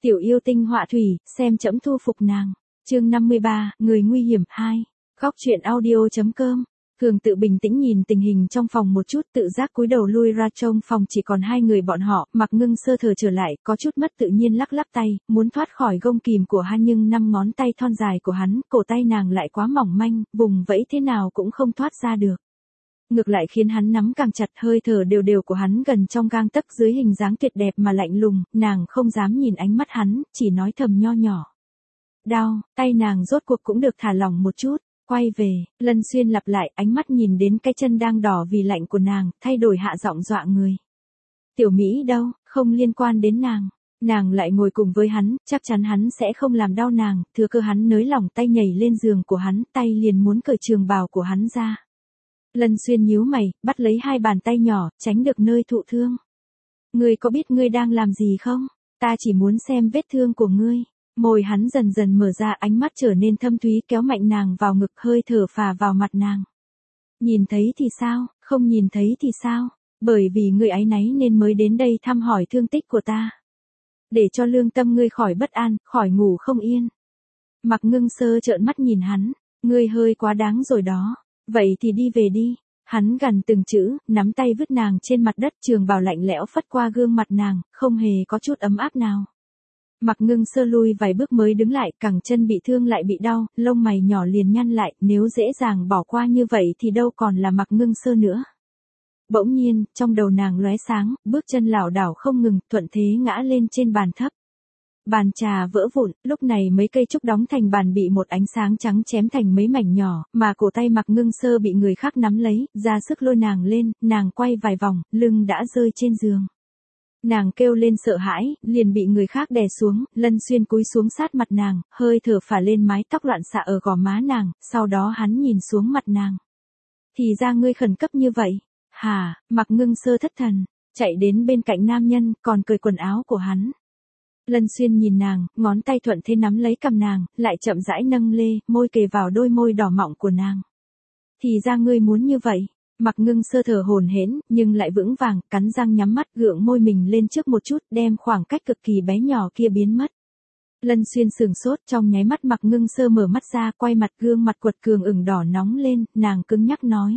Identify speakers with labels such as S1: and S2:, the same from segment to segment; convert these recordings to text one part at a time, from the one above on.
S1: Tiểu yêu tinh họa thủy, xem trẫm thu phục nàng. Chương 53, người nguy hiểm 2. Góc truyện audio.com. Thường tự bình tĩnh nhìn tình hình trong phòng một chút, tự giác cúi đầu lui ra trong phòng chỉ còn hai người bọn họ. Mặc Ngưng sơ thở trở lại, có chút mất tự nhiên lắc lắc tay, muốn thoát khỏi gông kìm của hắn, nhưng năm ngón tay thon dài của hắn, cổ tay nàng lại quá mỏng manh, vùng vẫy thế nào cũng không thoát ra được. Ngược lại khiến hắn nắm càng chặt, hơi thở đều đều của hắn gần trong gang tấc, dưới hình dáng tuyệt đẹp mà lạnh lùng, nàng không dám nhìn ánh mắt hắn, chỉ nói thầm nho nhỏ. Đau, tay nàng rốt cuộc cũng được thả lỏng một chút. Quay về, Lân Xuyên lặp lại, ánh mắt nhìn đến cái chân đang đỏ vì lạnh của nàng, thay đổi hạ giọng dọa người. Tiểu Mỹ đâu, không liên quan đến nàng. Nàng lại ngồi cùng với hắn, chắc chắn hắn sẽ không làm đau nàng, thừa cơ hắn nới lỏng tay nhảy lên giường của hắn, tay liền muốn cởi trường bào của hắn ra. Lân Xuyên nhíu mày, bắt lấy hai bàn tay nhỏ, tránh được nơi thụ thương. Ngươi có biết ngươi đang làm gì không? Ta chỉ muốn xem vết thương của ngươi. Môi hắn dần dần mở ra, ánh mắt trở nên thâm thúy, kéo mạnh nàng vào ngực, hơi thở phả vào mặt nàng. Nhìn thấy thì sao, không nhìn thấy thì sao? Bởi vì ngươi áy náy nên mới đến đây thăm hỏi thương tích của ta. Để cho lương tâm ngươi khỏi bất an, khỏi ngủ không yên. Mặc Ngưng sơ trợn mắt nhìn hắn, ngươi hơi quá đáng rồi đó. Vậy thì đi về đi. Hắn gằn từng chữ, nắm tay vứt nàng trên mặt đất, trường bào lạnh lẽo phất qua gương mặt nàng, không hề có chút ấm áp nào. Mặc Ngưng sơ lui vài bước mới đứng lại, cẳng chân bị thương lại bị đau, lông mày nhỏ liền nhăn lại, nếu dễ dàng bỏ qua như vậy thì đâu còn là Mặc Ngưng sơ nữa. Bỗng nhiên, trong đầu nàng lóe sáng, bước chân lảo đảo không ngừng, thuận thế ngã lên trên bàn thấp. Bàn trà vỡ vụn, lúc này mấy cây trúc đóng thành bàn bị một ánh sáng trắng chém thành mấy mảnh nhỏ, mà cổ tay Mặc Ngưng sơ bị người khác nắm lấy, ra sức lôi nàng lên, nàng quay vài vòng, lưng đã rơi trên giường. Nàng kêu lên sợ hãi, liền bị người khác đè xuống, Lân Xuyên cúi xuống sát mặt nàng, hơi thở phả lên mái tóc loạn xạ ở gò má nàng, sau đó hắn nhìn xuống mặt nàng. Thì ra ngươi khẩn cấp như vậy. Hả, Mặc Ngưng sơ thất thần, chạy đến bên cạnh nam nhân, còn cởi quần áo của hắn. Lân Xuyên nhìn nàng, ngón tay thuận thế nắm lấy cằm nàng, lại chậm rãi nâng lê, môi kề vào đôi môi đỏ mọng của nàng. Thì ra ngươi muốn như vậy. Mặc Ngưng sơ thở hổn hển, nhưng lại vững vàng, cắn răng nhắm mắt, gượng môi mình lên trước một chút, đem khoảng cách cực kỳ bé nhỏ kia biến mất. Lân Xuyên sửng sốt, trong nháy mắt Mặc Ngưng sơ mở mắt ra, quay mặt, gương mặt quật cường ửng đỏ nóng lên, nàng cứng nhắc nói.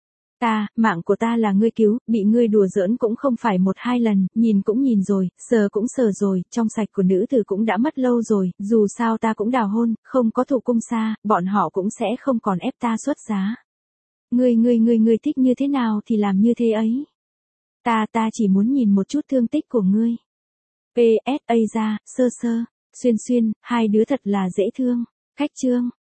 S1: Mạng của ta là ngươi cứu, bị ngươi đùa giỡn cũng không phải một hai lần, nhìn cũng nhìn rồi, sờ cũng sờ rồi, trong sạch của nữ tử cũng đã mất lâu rồi, dù sao ta cũng đào hôn, không có thụ cung xa, bọn họ cũng sẽ không còn ép ta xuất giá. Ngươi thích như thế nào thì làm như thế ấy. Ta chỉ muốn nhìn một chút thương tích của ngươi. P.S.A. ra, Xuyên, hai đứa thật là dễ thương. Khách chương.